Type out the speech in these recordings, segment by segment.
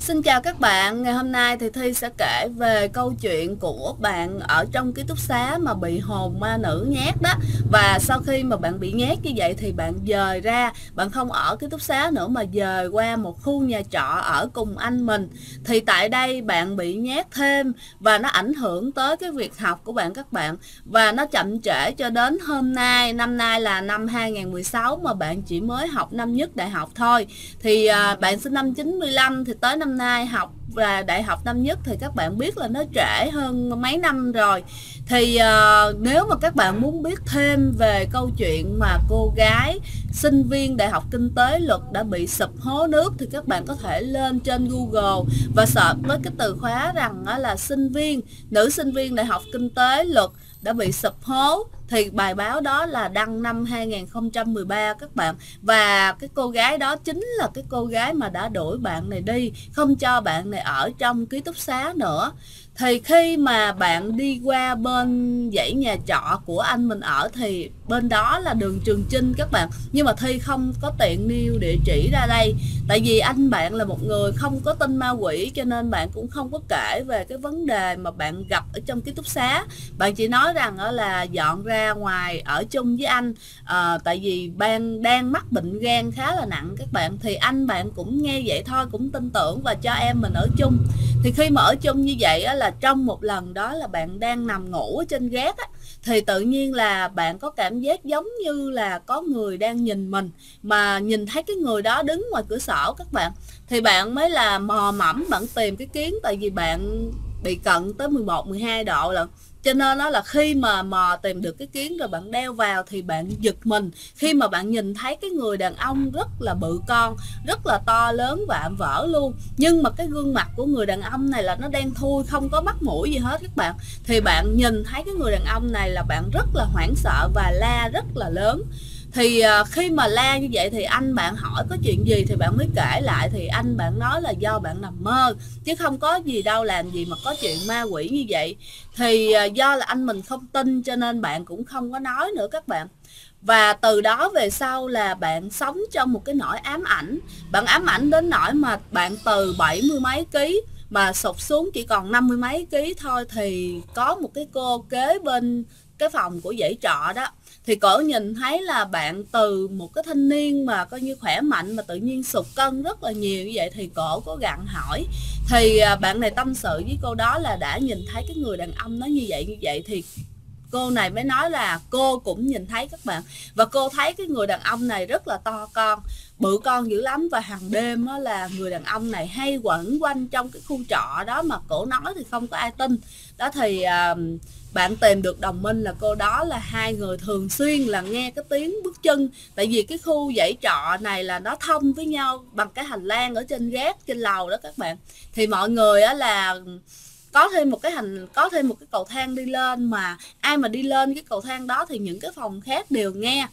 Xin chào các bạn, ngày hôm nay thì Thi sẽ kể về câu chuyện của bạn ở trong ký túc xá mà bị hồn ma nữ nhát đó. Và sau khi mà bạn bị nhát như vậy thì bạn dời ra, bạn không ở ký túc xá nữa mà dời qua một khu nhà trọ ở cùng anh mình. Thì tại đây bạn bị nhát thêm và nó ảnh hưởng tới cái việc học của bạn các bạn. Và nó chậm trễ cho đến hôm nay, năm nay là năm 2016 mà bạn chỉ mới học năm nhất đại học thôi. Thì bạn sinh năm 95 thì tới năm nay học và đại học năm nhất thì các bạn biết là nó trễ hơn mấy năm rồi. Thì nếu mà các bạn muốn biết thêm về câu chuyện mà cô gái sinh viên đại học kinh tế luật đã bị sụp hố nước thì các bạn có thể lên trên Google và search với cái từ khóa rằng là nữ sinh viên đại học kinh tế luật đã bị sụp hố. Thì bài báo đó là đăng năm 2013 các bạn. Và cái cô gái đó chính là cái cô gái mà đã đuổi bạn này đi, không cho bạn này ở trong ký túc xá nữa. Thì khi mà bạn đi qua bên dãy nhà trọ của anh mình ở thì bên đó là đường Trường Chinh các bạn. Nhưng mà Thi không có tiện nêu địa chỉ ra đây. Tại vì anh bạn là một người không có tin ma quỷ, cho nên bạn cũng không có kể về cái vấn đề mà bạn gặp ở trong ký túc xá. Bạn chỉ nói rằng là dọn ra ngoài ở chung với anh, tại vì bạn đang mắc bệnh gan khá là nặng các bạn. Thì anh bạn cũng nghe vậy thôi, cũng tin tưởng và cho em mình ở chung. Thì khi mà ở chung như vậy là trong một lần đó là bạn đang nằm ngủ ở trên gác á, thì tự nhiên là bạn có cảm giác giống như là có người đang nhìn mình, mà nhìn thấy cái người đó đứng ngoài cửa sổ các bạn. Thì bạn mới là mò mẫm bạn tìm cái kiến, tại vì bạn bị cận tới 11, 12 độ lận. Cho nên đó là khi mà mò tìm được cái kiến rồi bạn đeo vào thì bạn giật mình khi mà bạn nhìn thấy cái người đàn ông rất là bự con, rất là to lớn vạm vỡ luôn. Nhưng mà cái gương mặt của người đàn ông này là nó đen thui, không có mắt mũi gì hết các bạn. Thì bạn nhìn thấy cái người đàn ông này là bạn rất là hoảng sợ và la rất là lớn. Thì khi mà la như vậy thì anh bạn hỏi có chuyện gì thì bạn mới kể lại. Thì anh bạn nói là do bạn nằm mơ chứ không có gì đâu, làm gì mà có chuyện ma quỷ như vậy. Thì do là anh mình không tin cho nên bạn cũng không có nói nữa các bạn. Và từ đó về sau là bạn sống trong một cái nỗi ám ảnh. Bạn ám ảnh đến nỗi mà bạn từ 70 mấy ký mà sụt xuống chỉ còn 50 mấy ký thôi. Thì có một cái cô kế bên cái phòng của dãy trọ đó, thì cổ nhìn thấy là bạn từ một cái thanh niên mà coi như khỏe mạnh mà tự nhiên sụt cân rất là nhiều như vậy. Thì cổ có gặng hỏi. Thì bạn này tâm sự với cô đó là đã nhìn thấy cái người đàn ông nó như vậy. Thì cô này mới nói là cô cũng nhìn thấy các bạn. Và cô thấy cái người đàn ông này rất là to con, bự con dữ lắm. Và hàng đêm đó là người đàn ông này hay quẩn quanh trong cái khu trọ đó, mà cổ nói thì không có ai tin. Đó thì bạn tìm được đồng minh là cô đó, là hai người thường xuyên là nghe cái tiếng bước chân. Tại vì cái khu dãy trọ này là nó thông với nhau bằng cái hành lang ở trên gác, trên lầu đó các bạn. Thì mọi người á là có thêm một cái cầu thang đi lên, mà ai mà đi lên cái cầu thang đó thì những cái phòng khác đều nghe.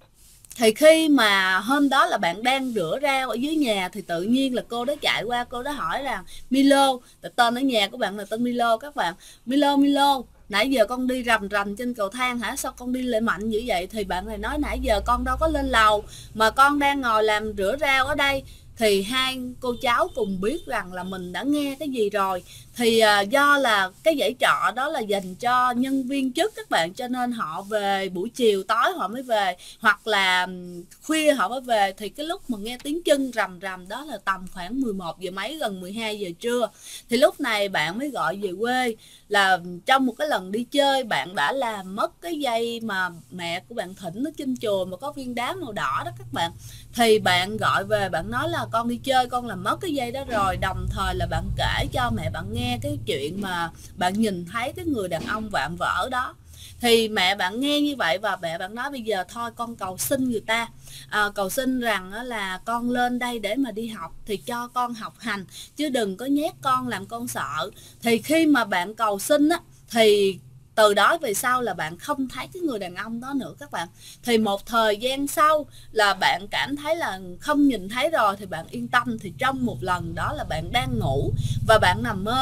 Thì khi mà hôm đó là bạn đang rửa rau ở dưới nhà thì tự nhiên là cô đó chạy qua, cô đó hỏi rằng Milo, tên ở nhà của bạn là tên Milo các bạn. Milo, nãy giờ con đi rầm rầm trên cầu thang hả? Sao con đi lại mạnh dữ vậy? Thì bạn này nói nãy giờ con đâu có lên lầu, mà con đang ngồi làm rửa rau ở đây. Thì hai cô cháu cùng biết rằng là mình đã nghe cái gì rồi. Thì do là cái dãy trọ đó là dành cho nhân viên chức các bạn, cho nên họ về buổi chiều tối họ mới về, hoặc là khuya họ mới về. Thì cái lúc mà nghe tiếng chân rầm rầm đó là tầm khoảng 11 giờ mấy, gần 12 giờ trưa. Thì lúc này bạn mới gọi về quê, là trong một cái lần đi chơi bạn đã làm mất cái dây mà mẹ của bạn thỉnh ở trên chùa mà có viên đá màu đỏ đó các bạn. Thì bạn gọi về, bạn nói là con đi chơi con làm mất cái dây đó rồi. Đồng thời là bạn kể cho mẹ bạn nghe cái chuyện mà bạn nhìn thấy cái người đàn ông vạm vỡ đó. Thì mẹ bạn nghe như vậy và mẹ bạn nói bây giờ thôi con cầu xin người ta, cầu xin rằng là con lên đây để mà đi học thì cho con học hành, chứ đừng có nhét con làm con sợ. Thì khi mà bạn cầu xin á, thì từ đó về sau là bạn không thấy cái người đàn ông đó nữa các bạn. Thì một thời gian sau là bạn cảm thấy là không nhìn thấy rồi thì bạn yên tâm. Thì trong một lần đó là bạn đang ngủ và bạn nằm mơ,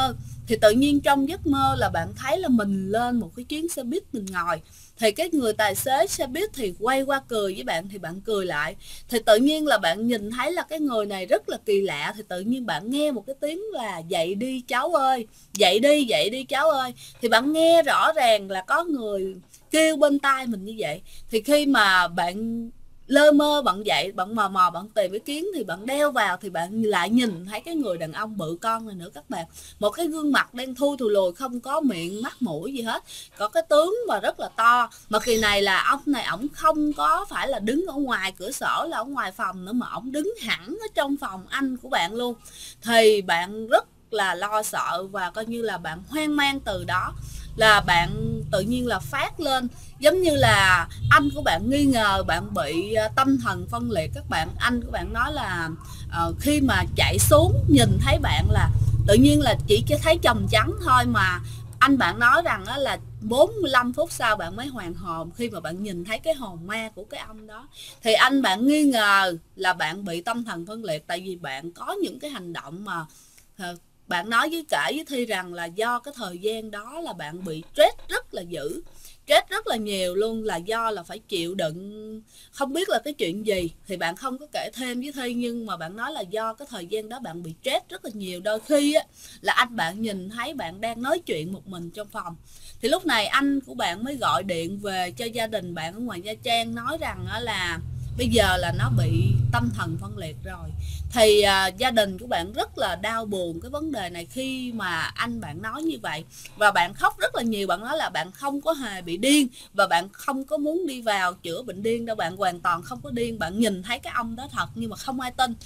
thì tự nhiên trong giấc mơ là bạn thấy là mình lên một cái chuyến xe buýt mình ngồi, thì cái người tài xế xe buýt thì quay qua cười với bạn, thì bạn cười lại. Thì tự nhiên là bạn nhìn thấy là cái người này rất là kỳ lạ, thì tự nhiên bạn nghe một cái tiếng là dậy đi cháu ơi, dậy đi cháu ơi. Thì bạn nghe rõ ràng là có người kêu bên tai mình như vậy. Thì khi mà bạn lơ mơ bạn dậy, bạn mò mò bạn tìm cái kiến thì bạn đeo vào, thì bạn lại nhìn thấy cái người đàn ông bự con này nữa các bạn. Một cái gương mặt đen thui thùi lùi, không có miệng mắt mũi gì hết, có cái tướng mà rất là to. Mà kỳ này là ông này ổng không có phải là đứng ở ngoài cửa sổ là ở ngoài phòng nữa, mà ổng đứng hẳn ở trong phòng anh của bạn luôn. Thì bạn rất là lo sợ và coi như là bạn hoang mang. Từ đó là bạn tự nhiên là phát lên, giống như là anh của bạn nghi ngờ bạn bị tâm thần phân liệt các bạn. Anh của bạn nói là khi mà chạy xuống nhìn thấy bạn là tự nhiên là chỉ thấy chồng trắng thôi, mà anh bạn nói rằng là 45 phút sau bạn mới hoàn hồn khi mà bạn nhìn thấy cái hồn ma của cái ông đó. Thì anh bạn nghi ngờ là bạn bị tâm thần phân liệt, tại vì bạn có những cái hành động mà bạn nói với cả với Thi rằng là do cái thời gian đó là bạn bị stress rất là dữ, stress rất là nhiều luôn, là do là phải chịu đựng không biết là cái chuyện gì. Thì bạn không có kể thêm với Thi, nhưng mà bạn nói là do cái thời gian đó bạn bị stress rất là nhiều. Đôi khi á, là anh bạn nhìn thấy bạn đang nói chuyện một mình trong phòng. Thì lúc này anh của bạn mới gọi điện về cho gia đình bạn ở ngoài Nha Trang, nói rằng là bây giờ là nó bị tâm thần phân liệt rồi. Thì gia đình của bạn rất là đau buồn cái vấn đề này khi mà anh bạn nói như vậy. Và bạn khóc rất là nhiều. Bạn nói là bạn không có hề bị điên, và bạn không có muốn đi vào chữa bệnh điên đâu, bạn hoàn toàn không có điên. Bạn nhìn thấy cái ông đó thật nhưng mà không ai tin.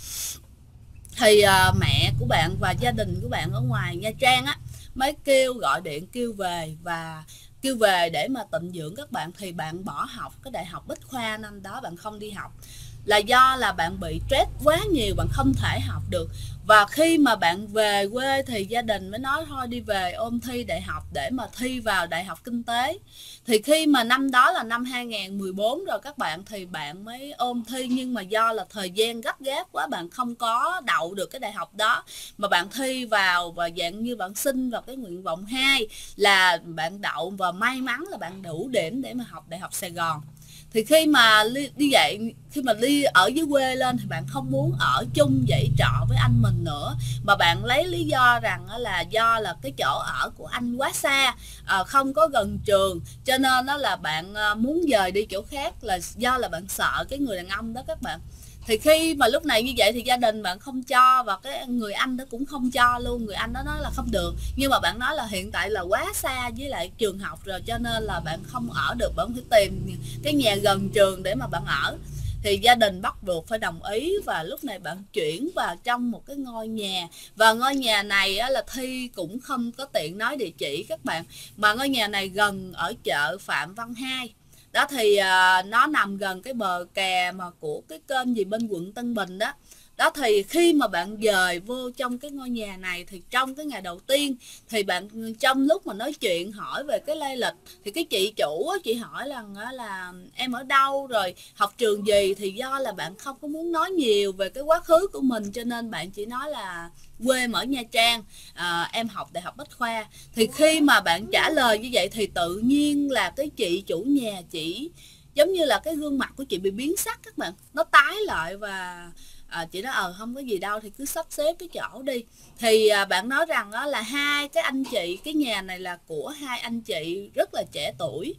Thì mẹ của bạn và gia đình của bạn ở ngoài Nha Trang á mới gọi điện kêu về, và kêu về để mà tịnh dưỡng các bạn. Thì bạn bỏ học cái đại học Bách Khoa, năm đó bạn không đi học là do là bạn bị stress quá nhiều, bạn không thể học được. Và khi mà bạn về quê thì gia đình mới nói thôi đi về ôn thi đại học để mà thi vào Đại học Kinh tế. Thì khi mà năm đó là năm 2014 rồi các bạn, thì bạn mới ôn thi, nhưng mà do là thời gian gấp gáp quá, bạn không có đậu được cái đại học đó. Mà bạn thi vào và dạng như bạn xin vào cái nguyện vọng 2 là bạn đậu, và may mắn là bạn đủ điểm để mà học Đại học Sài Gòn. Thì khi mà đi dạy, khi mà đi ở dưới quê lên thì bạn không muốn ở chung dãy trọ với anh mình nữa, mà bạn lấy lý do rằng là do là cái chỗ ở của anh quá xa, không có gần trường, cho nên đó là bạn muốn dời đi chỗ khác, là do là bạn sợ cái người đàn ông đó các bạn. Thì khi mà lúc này như vậy thì gia đình bạn không cho, và cái người anh đó cũng không cho luôn. Người anh đó nói là không được, nhưng mà bạn nói là hiện tại là quá xa với lại trường học rồi, cho nên là bạn không ở được, bạn phải tìm cái nhà gần trường để mà bạn ở. Thì gia đình bắt buộc phải đồng ý, và lúc này bạn chuyển vào trong một cái ngôi nhà. Và ngôi nhà này là Thi cũng không có tiện nói địa chỉ các bạn, mà ngôi nhà này gần ở chợ Phạm Văn Hai đó. Thì nó nằm gần cái bờ kè mà của cái kênh gì bên quận Tân Bình đó. Đó thì khi mà bạn dời vô trong cái ngôi nhà này, thì trong cái ngày đầu tiên thì bạn trong lúc mà nói chuyện hỏi về cái lai lịch, thì cái chị chủ chị hỏi là em ở đâu rồi học trường gì. Thì do là bạn không có muốn nói nhiều về cái quá khứ của mình, cho nên bạn chỉ nói là quê em ở Nha Trang, em học Đại học Bách Khoa. Thì khi mà bạn trả lời như vậy thì tự nhiên là cái chị chủ nhà chị giống như là cái gương mặt của chị bị biến sắc các bạn, nó tái lại. Và chị nói không có gì đâu, thì cứ sắp xếp cái chỗ đi. Thì bạn nói rằng đó là hai cái anh chị, cái nhà này là của hai anh chị rất là trẻ tuổi.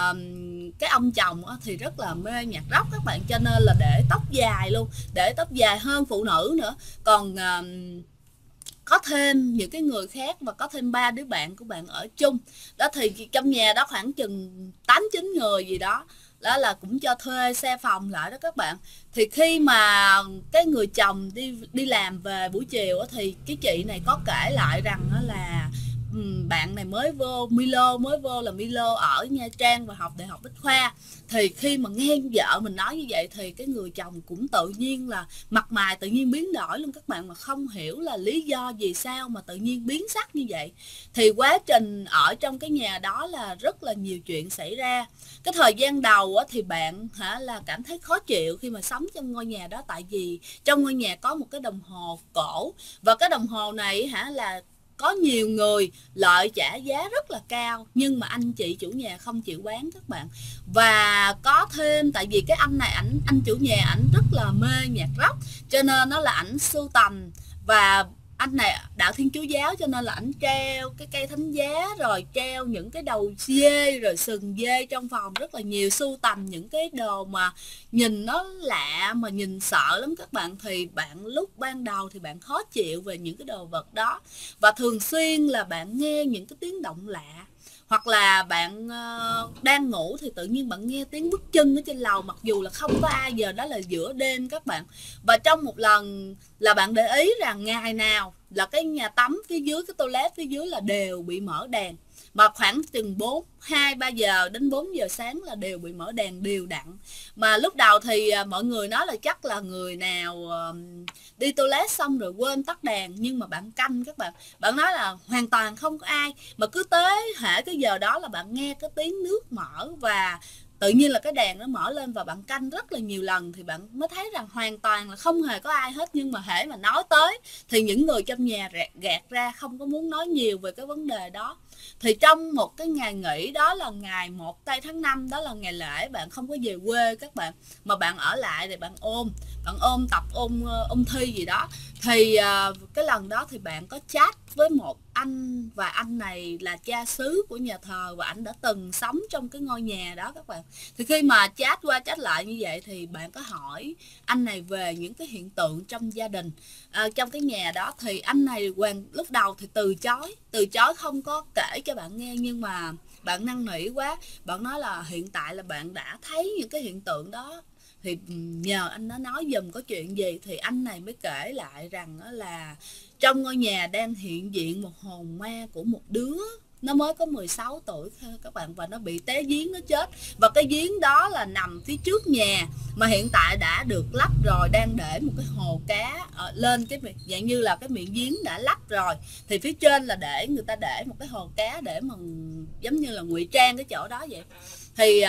Cái ông chồng thì rất là mê nhạc rock các bạn, cho nên là để tóc dài luôn, để tóc dài hơn phụ nữ nữa. Còn có thêm những cái người khác, và có thêm 3 đứa bạn của bạn ở chung đó. Thì trong nhà đó khoảng chừng 8-9 người gì đó, đó là cũng cho thuê xe phòng lại đó các bạn. Thì khi mà cái người chồng đi làm về buổi chiều thì cái chị này có kể lại rằng là bạn này mới vô là Milo ở Nha Trang và học Đại học Bách Khoa. Thì khi mà nghe vợ mình nói như vậy thì cái người chồng cũng tự nhiên là mặt mày tự nhiên biến đổi luôn các bạn, mà không hiểu là lý do gì sao mà tự nhiên biến sắc như vậy. Thì quá trình ở trong cái nhà đó là rất là nhiều chuyện xảy ra. Cái thời gian đầu thì bạn là cảm thấy khó chịu khi mà sống trong ngôi nhà đó, tại vì trong ngôi nhà có một cái đồng hồ cổ, và cái đồng hồ này là có nhiều người lợi trả giá rất là cao, nhưng mà anh chị chủ nhà không chịu bán các bạn. Và có thêm tại vì cái anh này anh chủ nhà ảnh rất là mê nhạc rock, cho nên nó là ảnh sưu tầm. Và anh này đạo Thiên Chúa giáo, cho nên là ảnh treo cái cây thánh giá, rồi treo những cái đầu dê rồi sừng dê trong phòng rất là nhiều, sưu tầm những cái đồ mà nhìn nó lạ mà nhìn sợ lắm các bạn. Thì bạn lúc ban đầu thì bạn khó chịu về những cái đồ vật đó, và thường xuyên là bạn nghe những cái tiếng động lạ, hoặc là bạn đang ngủ thì tự nhiên bạn nghe tiếng bước chân ở trên lầu, mặc dù là không có ai, giờ đó là giữa đêm các bạn. Và trong một lần là bạn để ý rằng ngày nào là cái nhà tắm phía dưới, cái toilet phía dưới là đều bị mở đèn, mà khoảng chừng 2-3 giờ đến 4 giờ sáng là đều bị mở đèn đều đặn. Mà lúc đầu thì mọi người nói là chắc là người nào đi toilet xong rồi quên tắt đèn, nhưng mà bạn canh các bạn, bạn nói là hoàn toàn không có ai, mà cứ tới hễ cái giờ đó là bạn nghe cái tiếng nước mở, và tự nhiên là cái đèn nó mở lên, và bạn canh rất là nhiều lần thì bạn mới thấy rằng hoàn toàn là không hề có ai hết. Nhưng mà hễ mà nói tới thì những người trong nhà gạt ra, không có muốn nói nhiều về cái vấn đề đó. Thì trong một cái ngày nghỉ đó là ngày 1 tây tháng 5, đó là ngày lễ, bạn không có về quê các bạn, mà bạn ở lại để bạn ôm tập ôn thi gì đó. Thì cái lần đó thì bạn có chat với một anh, và anh này là cha xứ của nhà thờ, và anh đã từng sống trong cái ngôi nhà đó các bạn. Thì khi mà chat qua chat lại như vậy thì bạn có hỏi anh này về những cái hiện tượng trong gia đình, trong cái nhà đó. Thì anh này lúc đầu thì từ chối không có kể cho bạn nghe, nhưng mà bạn năn nỉ quá, bạn nói là hiện tại là bạn đã thấy những cái hiện tượng đó, thì nhờ anh nó nói giùm có chuyện gì. Thì anh này mới kể lại rằng là trong ngôi nhà đang hiện diện một hồn ma của một đứa, nó mới có 16 tuổi các bạn, và nó bị té giếng, nó chết. Và cái giếng đó là nằm phía trước nhà, mà hiện tại đã được lắp rồi, đang để một cái hồ cá lên cái dạng như là cái miệng giếng đã lắp rồi, thì phía trên là người ta để một cái hồ cá để mà giống như là ngụy trang cái chỗ đó vậy. Thì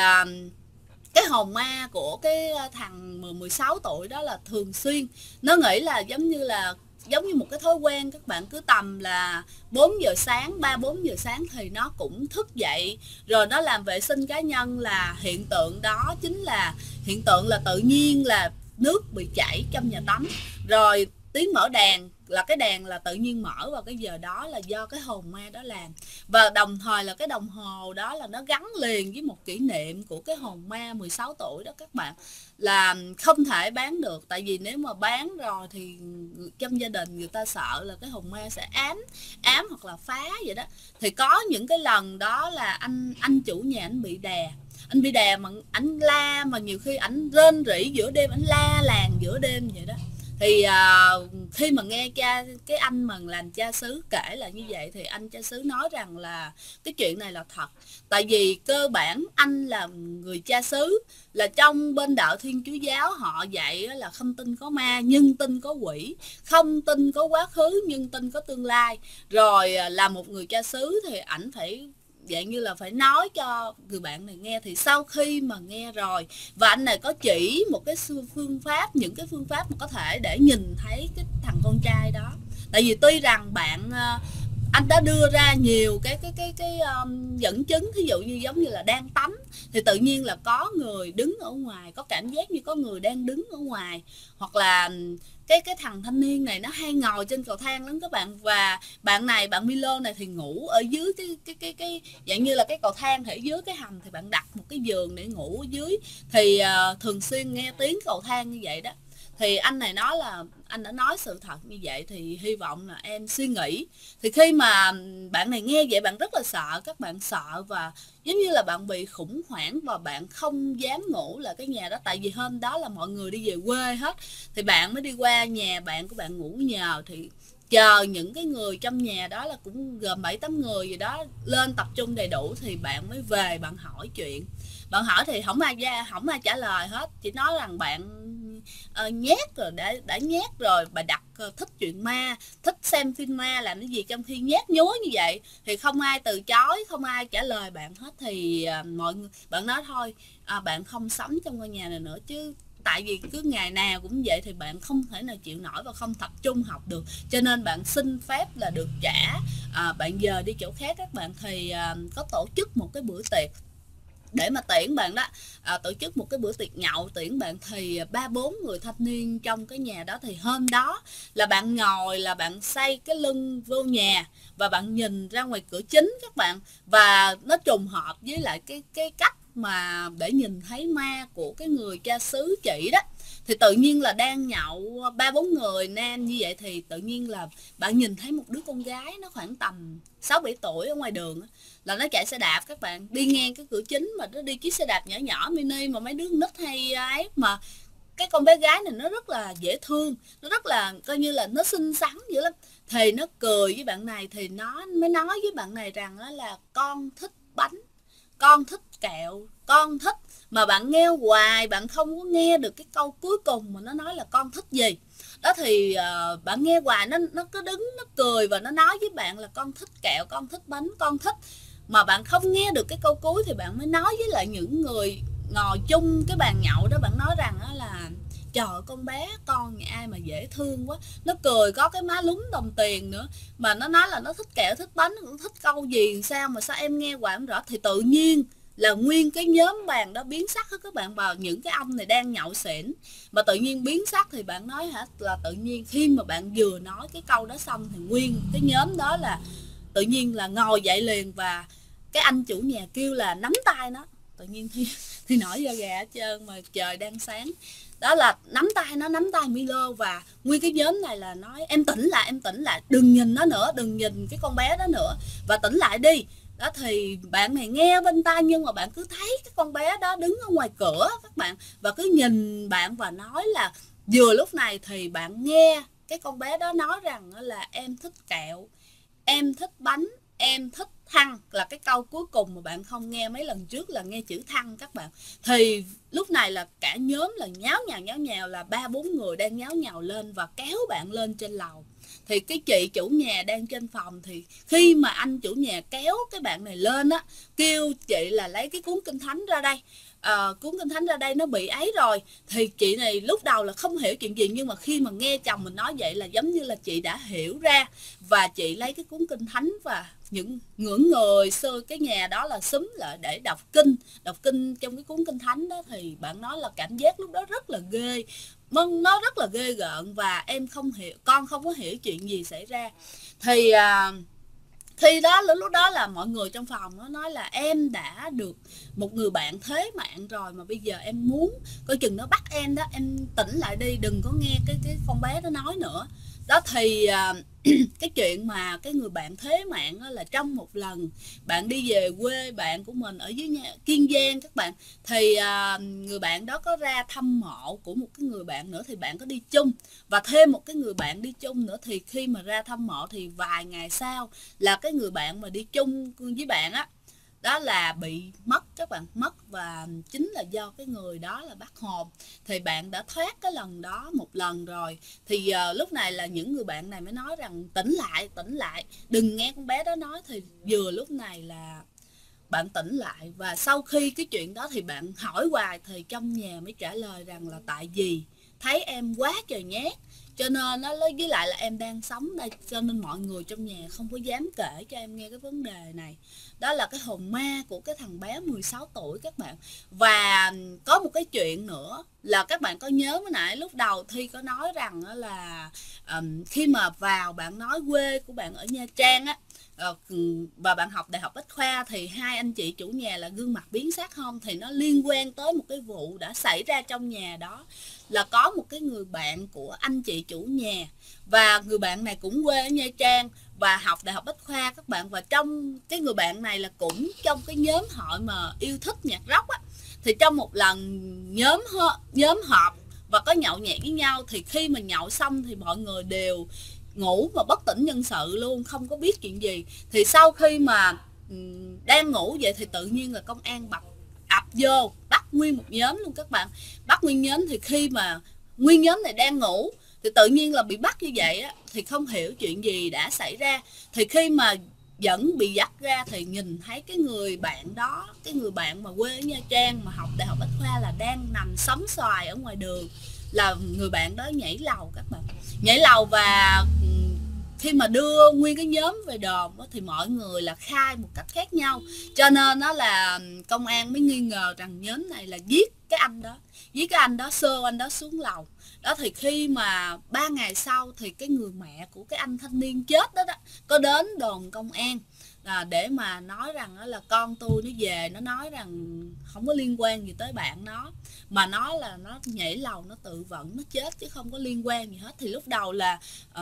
cái hồn ma của cái thằng 16 tuổi đó là thường xuyên nó nghĩ là giống như một cái thói quen các bạn, cứ tầm là 4 giờ sáng, 3-4 giờ sáng thì nó cũng thức dậy, rồi nó làm vệ sinh cá nhân. Là hiện tượng đó chính là hiện tượng là tự nhiên là nước bị chảy trong nhà tắm, rồi tiếng mở đèn là cái đèn là tự nhiên mở vào cái giờ đó là do cái hồn ma đó làm. Và đồng thời là cái đồng hồ đó là nó gắn liền với một kỷ niệm của cái hồn ma 16 tuổi đó các bạn, là không thể bán được. Tại vì nếu mà bán rồi thì trong gia đình người ta sợ là cái hồn ma sẽ ám hoặc là phá vậy đó. Thì có những cái lần đó là anh chủ nhà anh bị đè mà anh la, mà nhiều khi ảnh rên rỉ giữa đêm, ảnh la làng giữa đêm vậy đó. Thì khi mà nghe cái anh mà làm cha xứ kể là như vậy, thì anh cha xứ nói rằng là cái chuyện này là thật. Tại vì cơ bản anh là người cha xứ, là trong bên đạo Thiên Chúa giáo họ dạy là không tin có ma nhưng tin có quỷ, không tin có quá khứ nhưng tin có tương lai. Rồi là một người cha xứ thì ảnh phải dạng như là phải nói cho người bạn này nghe. Thì sau khi mà nghe rồi, và anh này có chỉ một cái phương pháp, những cái phương pháp mà có thể để nhìn thấy cái thằng con trai đó. Tại vì tuy rằng anh đã đưa ra nhiều cái dẫn chứng, thí dụ như giống như là đang tắm thì tự nhiên là có người đứng ở ngoài, có cảm giác như có người đang đứng ở ngoài, hoặc là cái thằng thanh niên này nó hay ngồi trên cầu thang lắm các bạn. Và bạn Milo này thì ngủ ở dưới cái dạng như là cái cầu thang, thì ở dưới cái hầm thì bạn đặt một cái giường để ngủ ở dưới, thì thường xuyên nghe tiếng cầu thang như vậy đó. Thì anh này nói là anh đã nói sự thật như vậy, thì hy vọng là em suy nghĩ. Thì khi mà bạn này nghe vậy, bạn rất là sợ, các bạn sợ và giống như là bạn bị khủng hoảng, và bạn không dám ngủ lại cái nhà đó. Tại vì hôm đó là mọi người đi về quê hết, thì bạn mới đi qua nhà bạn của bạn ngủ nhờ. Thì chờ những cái người trong nhà đó là cũng gồm 7-8 người gì đó lên tập trung đầy đủ, thì bạn mới về, bạn hỏi chuyện. Bạn hỏi thì không ai trả lời hết, chỉ nói rằng bạn nhát rồi, đã nhát rồi, bà đặt thích chuyện ma, thích xem phim ma làm cái gì trong khi nhát nhúa như vậy. Thì không ai từ chối, không ai trả lời bạn hết. Thì mọi người, bạn nói thôi bạn không sống trong ngôi nhà này nữa, chứ tại vì cứ ngày nào cũng vậy thì bạn không thể nào chịu nổi và không tập trung học được, cho nên bạn xin phép là được trả. Bạn giờ đi chỗ khác các bạn thì có tổ chức một cái bữa tiệc để mà tiễn bạn đó, tổ chức một cái bữa tiệc nhậu tiễn bạn, thì 3-4 người thanh niên trong cái nhà đó. Thì hôm đó là bạn ngồi, là bạn xoay cái lưng vô nhà và bạn nhìn ra ngoài cửa chính các bạn, và nó trùng hợp với lại cái cách mà để nhìn thấy ma của cái người cha xứ chị đó. Thì tự nhiên là đang nhậu 3-4 người nam như vậy, thì tự nhiên là bạn nhìn thấy một đứa con gái nó khoảng tầm 6-7 tuổi ở ngoài đường, là nó chạy xe đạp các bạn, đi ngang cái cửa chính mà nó đi chiếc xe đạp nhỏ nhỏ mini mà mấy đứa nít hay ấy. Mà cái con bé gái này nó rất là dễ thương, nó rất là coi như là nó xinh xắn dữ lắm. Thì nó cười với bạn này, thì nó mới nói với bạn này rằng là con thích bánh, con thích kẹo, con thích. Mà bạn nghe hoài bạn không có nghe được cái câu cuối cùng mà nó nói là con thích gì đó. Thì bạn nghe hoài, nó cứ đứng nó cười và nó nói với bạn là con thích kẹo, con thích bánh, con thích, mà bạn không nghe được cái câu cuối. Thì bạn mới nói với lại những người ngồi chung cái bàn nhậu đó, bạn nói rằng là trời, con bé con nhà ai mà dễ thương quá. Nó cười có cái má lúm đồng tiền nữa, mà nó nói là nó thích kẹo thích bánh, cũng thích câu gì sao mà sao em nghe hoài không rõ. Thì tự nhiên là nguyên cái nhóm bàn đó biến sắc hết các bạn, vào những cái ông này đang nhậu xỉn mà tự nhiên biến sắc. Thì bạn nói hả, là tự nhiên khi mà bạn vừa nói cái câu đó xong thì nguyên cái nhóm đó là tự nhiên là ngồi dậy liền, và cái anh chủ nhà kêu là nắm tay nó. Tự nhiên thì nổi da gà hết trơn, mà trời đang sáng đó, là nắm tay nó, nắm tay Milo. Và nguyên cái nhóm này là nói em tỉnh lại, em tỉnh lại, đừng nhìn nó nữa, đừng nhìn cái con bé đó nữa, và tỉnh lại đi đó. Thì bạn này nghe bên tai, nhưng mà bạn cứ thấy cái con bé đó đứng ở ngoài cửa các bạn, và cứ nhìn bạn và nói là vừa lúc này thì bạn nghe cái con bé đó nói rằng là em thích kẹo, em thích bánh, em thích thăng, là cái câu cuối cùng mà bạn không nghe mấy lần trước là nghe chữ thăng các bạn. Thì lúc này là cả nhóm là nháo nhào, là 3-4 người đang nháo nhào lên và kéo bạn lên trên lầu. Thì cái chị chủ nhà đang trên phòng, thì khi mà anh chủ nhà kéo cái bạn này lên á, kêu chị là lấy cái cuốn kinh thánh ra đây, cuốn kinh thánh ra đây, nó bị ấy rồi. Thì chị này lúc đầu là không hiểu chuyện gì, nhưng mà khi mà nghe chồng mình nói vậy là giống như là chị đã hiểu ra, và chị lấy cái cuốn kinh thánh và những người xưa cái nhà đó là xúm lại để đọc kinh trong cái cuốn kinh thánh đó. Thì bạn nói là cảm giác lúc đó rất là ghê, nó rất là ghê gợn, và em không hiểu, con không có hiểu chuyện gì xảy ra. Thì khi đó lúc đó là mọi người trong phòng nó nói là em đã được một người bạn thế mạng rồi, mà bây giờ em muốn coi chừng nó bắt em đó, em tỉnh lại đi, đừng có nghe cái con bé đó nói nữa đó. Thì cái chuyện mà cái người bạn thế mạng là trong một lần bạn đi về quê bạn của mình ở dưới Kiên Giang các bạn, thì người bạn đó có ra thăm mộ của một cái người bạn nữa, thì bạn có đi chung và thêm một cái người bạn đi chung nữa. Thì khi mà ra thăm mộ thì vài ngày sau là cái người bạn mà đi chung với bạn á, đó là bị mất các bạn, mất, và chính là do cái người đó là bắt hồn. Thì bạn đã thoát cái lần đó một lần rồi. Thì lúc này là những người bạn này mới nói rằng tỉnh lại, đừng nghe con bé đó nói. Thì vừa lúc này là bạn tỉnh lại, và sau khi cái chuyện đó thì bạn hỏi hoài, thì trong nhà mới trả lời rằng là tại vì thấy em quá trời nhát, cho nên nó với lại là em đang sống đây, cho nên mọi người trong nhà không có dám kể cho em nghe cái vấn đề này. Đó là cái hồn ma của cái thằng bé 16 tuổi các bạn. Và có một cái chuyện nữa là các bạn có nhớ mới nãy lúc đầu Thi có nói rằng là khi mà vào bạn nói quê của bạn ở Nha Trang á, và bạn học đại học Bách Khoa, thì hai anh chị chủ nhà là gương mặt biến sắc không, thì nó liên quan tới một cái vụ đã xảy ra trong nhà đó. Là có một cái người bạn của anh chị chủ nhà, và người bạn này cũng quê ở Nha Trang và học đại học Bách Khoa các bạn. Và trong cái người bạn này là cũng trong cái nhóm hội mà yêu thích nhạc rock á. Thì trong một lần nhóm họp và có nhậu nhẹt với nhau, thì khi mà nhậu xong thì mọi người đều ngủ mà bất tỉnh nhân sự luôn, không có biết chuyện gì. Thì sau khi mà đang ngủ vậy thì tự nhiên là công an ập vô bắt nguyên một nhóm luôn các bạn, bắt nguyên nhóm. Thì khi mà nguyên nhóm này đang ngủ thì tự nhiên là bị bắt như vậy á, thì không hiểu chuyện gì đã xảy ra. Thì khi mà vẫn bị dắt ra thì nhìn thấy cái người bạn đó, cái người bạn mà quê ở Nha Trang mà học Đại học Bách Khoa là đang nằm sóng xoài ở ngoài đường, là người bạn đó nhảy lầu các bạn, nhảy lầu. Và khi mà đưa nguyên cái nhóm về đồn thì mọi người là khai một cách khác nhau, cho nên đó là công an mới nghi ngờ rằng nhóm này là giết cái anh đó, xô anh đó xuống lầu. Đó thì khi mà 3 ngày sau thì cái người mẹ của cái anh thanh niên chết đó, có đến đồn công an để mà nói rằng đó là con tôi nó về, nó nói rằng không có liên quan gì tới bạn nó, mà nó là nó nhảy lầu, nó tự vẫn, nó chết chứ không có liên quan gì hết. Thì lúc đầu là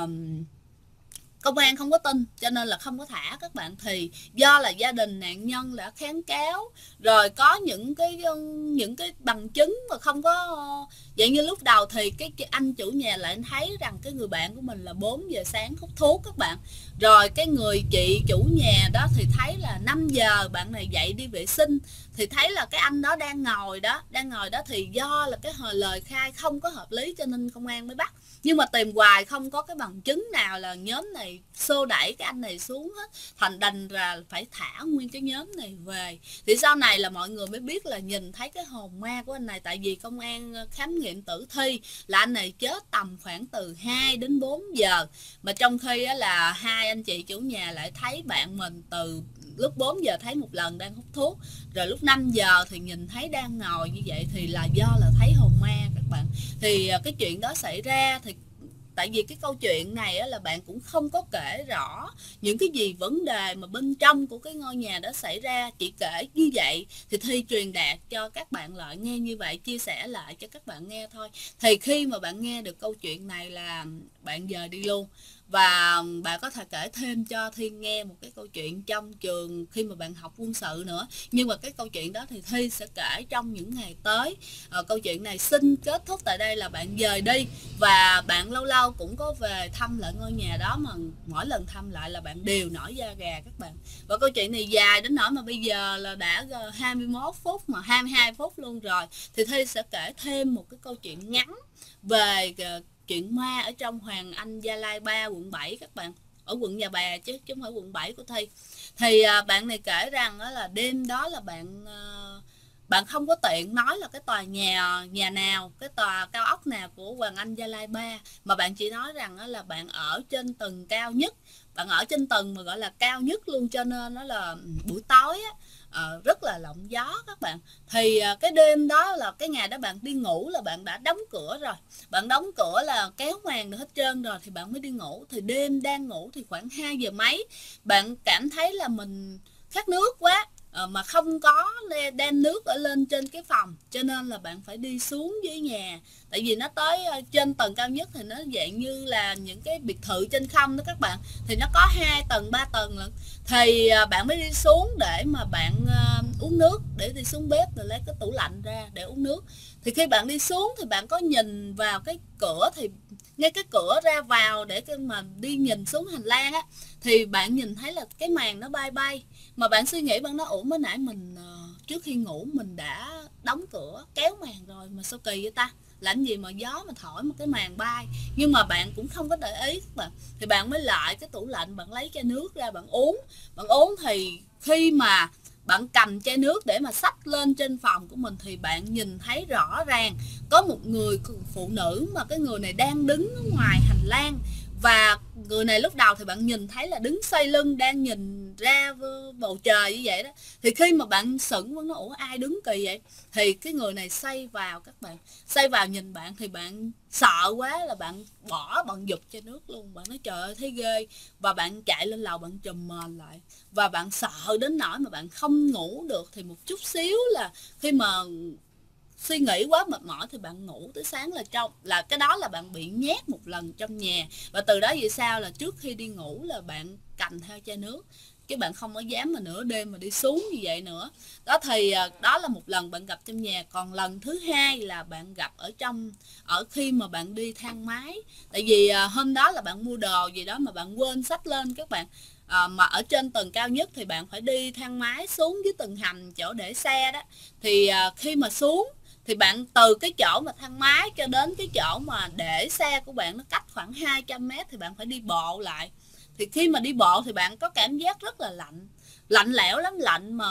công an không có tin, cho nên là không có thả các bạn. Thì do là gia đình nạn nhân đã kháng cáo, rồi có những cái bằng chứng mà không có vậy. Như lúc đầu thì cái anh chủ nhà lại thấy rằng cái người bạn của mình là 4 giờ sáng hút thuốc các bạn. Rồi cái người chị chủ nhà đó thì thấy là 5 giờ bạn này dậy đi vệ sinh, thì thấy là cái anh đó đang ngồi đó, thì do là cái lời khai không có hợp lý cho nên công an mới bắt. Nhưng mà tìm hoài không có cái bằng chứng nào là nhóm này xô đẩy cái anh này xuống hết, thành đành là phải thả nguyên cái nhóm này về. Thì sau này là mọi người mới biết là nhìn thấy cái hồn ma của anh này, tại vì công an khám nghiệm tử thi là anh này chết tầm khoảng từ 2 đến 4 giờ, mà trong khi là hai anh chị chủ nhà lại thấy bạn mình từ lúc 4 giờ thấy một lần đang hút thuốc, rồi lúc 5 giờ thì nhìn thấy đang ngồi như vậy, thì là do là thấy hồn ma các bạn. Thì cái chuyện đó xảy ra thì tại vì cái câu chuyện này là bạn cũng không có kể rõ những cái gì vấn đề mà bên trong của cái ngôi nhà đó xảy ra, chỉ kể như vậy thì Thi truyền đạt cho các bạn lại nghe như vậy, chia sẻ lại cho các bạn nghe thôi. Thì khi mà bạn nghe được câu chuyện này là bạn dời đi luôn. Và bạn có thể kể thêm cho Thi nghe một cái câu chuyện trong trường khi mà bạn học quân sự nữa, nhưng mà cái câu chuyện đó thì Thi sẽ kể trong những ngày tới. Câu chuyện này xin kết thúc tại đây là bạn dời đi, và bạn lâu lâu cũng có về thăm lại ngôi nhà đó, mà mỗi lần thăm lại là bạn đều nổi da gà các bạn. Và câu chuyện này dài đến nỗi mà bây giờ là đã 21 phút mà 22 phút luôn rồi, thì Thi sẽ kể thêm một cái câu chuyện ngắn về chuyện ma ở trong Hoàng Anh Gia Lai 3 quận 7 các bạn, ở quận Nhà Bè chứ không phải quận 7 của Thi. Thì bạn này kể rằng đó là đêm đó là bạn không có tiện nói là cái tòa nhà nào, cái tòa cao ốc nào của Hoàng Anh Gia Lai 3, mà bạn chỉ nói rằng đó là bạn ở trên tầng cao nhất, bạn ở trên tầng mà gọi là cao nhất luôn, cho nên nó là buổi tối rất là lộng gió các bạn. Thì cái đêm đó là cái ngày đó bạn đi ngủ là bạn đã đóng cửa rồi, bạn đóng cửa là kéo màn được hết trơn rồi thì bạn mới đi ngủ. Thì đêm đang ngủ thì khoảng 2 giờ mấy bạn cảm thấy là mình khát nước quá, mà không có đem nước ở lên trên cái phòng, cho nên là bạn phải đi xuống dưới nhà. Tại vì nó tới trên tầng cao nhất thì nó dạng như là những cái biệt thự trên không đó các bạn, thì nó có 2 tầng 3 tầng lận. Thì bạn mới đi xuống để mà bạn uống nước, để đi xuống bếp rồi lấy cái tủ lạnh ra để uống nước. Thì khi bạn đi xuống thì bạn có nhìn vào cái cửa, thì ngay cái cửa ra vào để mà đi nhìn xuống hành lang á, thì bạn nhìn thấy là cái màn nó bay bay. Mà bạn suy nghĩ, bạn nói ủa mới nãy mình trước khi ngủ mình đã đóng cửa kéo màn rồi mà sao kỳ vậy ta, làm gì mà gió mà thổi một cái màn bay. Nhưng mà bạn cũng không có để ý các bạn. Thì bạn mới lại cái tủ lạnh, bạn lấy chai nước ra bạn uống. Bạn uống thì khi mà bạn cầm chai nước để mà xách lên trên phòng của mình thì bạn nhìn thấy rõ ràng có một người phụ nữ, mà cái người này đang đứng ở ngoài hành lang. Và người này lúc đầu thì bạn nhìn thấy là đứng xoay lưng đang nhìn ra bầu trời như vậy đó. Thì khi mà bạn sững, bạn nói ủa ai đứng kỳ vậy, thì cái người này xoay vào các bạn, xoay vào nhìn bạn. Thì bạn sợ quá là bạn bạn giục chai nước luôn, bạn nói trời ơi thấy ghê. Và bạn chạy lên lầu, bạn trùm mền lại, và bạn sợ đến nỗi mà bạn không ngủ được. Thì một chút xíu là khi mà suy nghĩ quá mệt mỏi thì bạn ngủ tới sáng là cái đó là bạn bị nhét một lần trong nhà. Và từ đó về sau là trước khi đi ngủ là bạn cầm theo chai nước, chứ bạn không có dám mà nửa đêm mà đi xuống như vậy nữa. Đó thì đó là một lần bạn gặp trong nhà. Còn lần thứ hai là bạn gặp ở khi mà bạn đi thang máy. Tại vì hôm đó là bạn mua đồ gì đó mà bạn quên xách lên các bạn. Mà ở trên tầng cao nhất thì bạn phải đi thang máy xuống dưới tầng hầm chỗ để xe đó. Thì khi mà xuống thì bạn từ cái chỗ mà thang máy cho đến cái chỗ mà để xe của bạn nó cách khoảng 200 m, thì bạn phải đi bộ lại. thì khi mà đi bộ thì bạn có cảm giác rất là lạnh, lạnh lẽo lắm, lạnh mà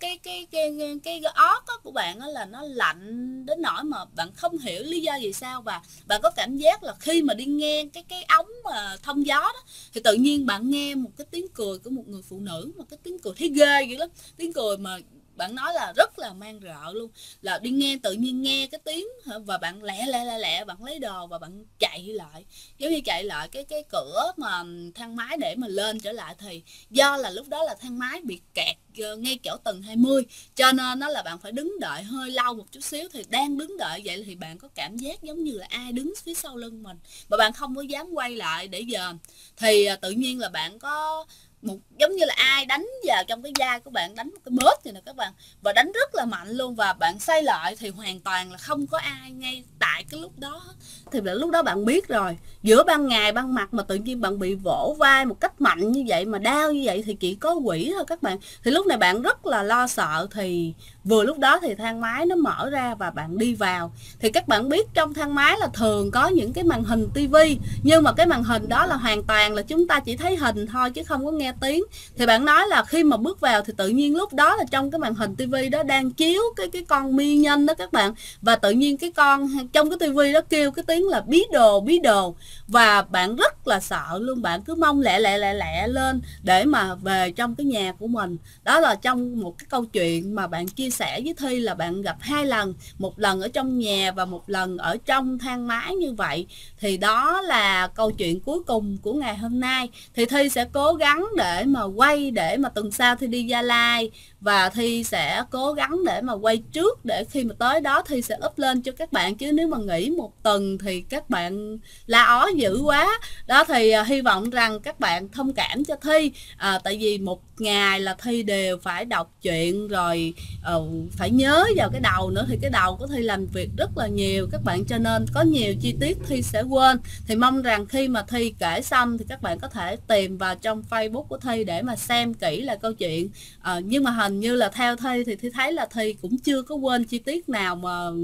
cái ót của bạn á là nó lạnh đến nỗi mà bạn không hiểu lý do vì sao. Và bạn có cảm giác là khi mà đi nghe cái ống mà thông gió đó, thì tự nhiên bạn nghe một cái tiếng cười của một người phụ nữ, một cái tiếng cười thấy ghê dữ lắm, tiếng cười mà bạn nói là rất là mang rợ luôn, là đi nghe tự nhiên nghe cái tiếng và bạn lẹ bạn lấy đồ và bạn chạy lại, giống như chạy lại cái cửa mà thang máy để mà lên trở lại. Thì do là lúc đó là thang máy bị kẹt ngay chỗ tầng 20, cho nên nó là bạn phải đứng đợi hơi lâu một chút xíu. Thì đang đứng đợi vậy thì bạn có cảm giác giống như là ai đứng phía sau lưng mình, mà bạn không có dám quay lại để dòm. Thì tự nhiên là bạn có một giống như là ai đánh vào trong cái vai của bạn, đánh một cái bớt vậy nè các bạn, và đánh rất là mạnh luôn. Và bạn xoay lại thì hoàn toàn là không có ai ngay tại cái lúc đó. Thì lúc đó bạn biết rồi, giữa ban ngày ban mặt mà tự nhiên bạn bị vỗ vai một cách mạnh như vậy mà đau như vậy thì chỉ có quỷ thôi các bạn. Thì lúc này bạn rất là lo sợ. Thì vừa lúc đó thì thang máy nó mở ra và bạn đi vào. Thì các bạn biết trong thang máy là thường có những cái màn hình tivi, nhưng mà cái màn hình đó là hoàn toàn là chúng ta chỉ thấy hình thôi chứ không có nghe tiếng. Thì bạn nói là khi mà bước vào thì tự nhiên lúc đó là trong cái màn hình tivi đó đang chiếu cái con mi nhân đó các bạn, và tự nhiên cái con trong cái tivi đó kêu cái tiếng là bí đồ, và bạn rất là sợ luôn. Bạn cứ mong lẹ lên để mà về trong cái nhà của mình. Đó là trong một cái câu chuyện mà bạn chia sẻ với Thi là bạn gặp 2 lần, một lần ở trong nhà và một lần ở trong thang máy như vậy. Thì đó là câu chuyện cuối cùng của ngày hôm nay. Thì Thi sẽ cố gắng để mà quay, để mà tuần sau Thi đi Gia Lai, và Thi sẽ cố gắng để mà quay trước, để khi mà tới đó Thi sẽ up lên cho các bạn. Chứ nếu mà nghỉ một tuần thì các bạn la ó dữ quá. Đó thì hy vọng rằng các bạn thông cảm cho Thi, tại vì một ngày là Thi đều phải đọc truyện rồi phải nhớ vào cái đầu nữa. Thì cái đầu của Thi làm việc rất là nhiều các bạn, cho nên có nhiều chi tiết Thi sẽ quên. Thì mong rằng khi mà Thi kể xong thì các bạn có thể tìm vào trong Facebook của Thi để mà xem kỹ lại câu chuyện. Nhưng mà hình như là theo Thi thì Thi thấy là Thi cũng chưa có quên chi tiết nào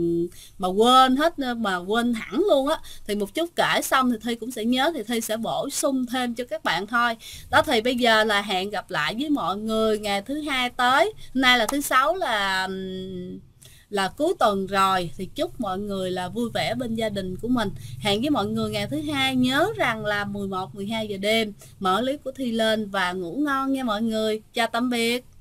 mà quên hết, mà quên hẳn luôn á. Thì một chút kể xong thì Thi cũng sẽ nhớ, thì Thi sẽ bổ sung thêm cho các bạn thôi. Đó thì bây giờ là hẹn gặp lại với mọi người ngày thứ Hai tới. Hôm nay là thứ Sáu, là cuối tuần rồi. Thì chúc mọi người là vui vẻ bên gia đình của mình. Hẹn với mọi người ngày thứ Hai. Nhớ rằng là 11-12 giờ đêm mở clip của Thi lên và ngủ ngon nha mọi người. Chào tạm biệt.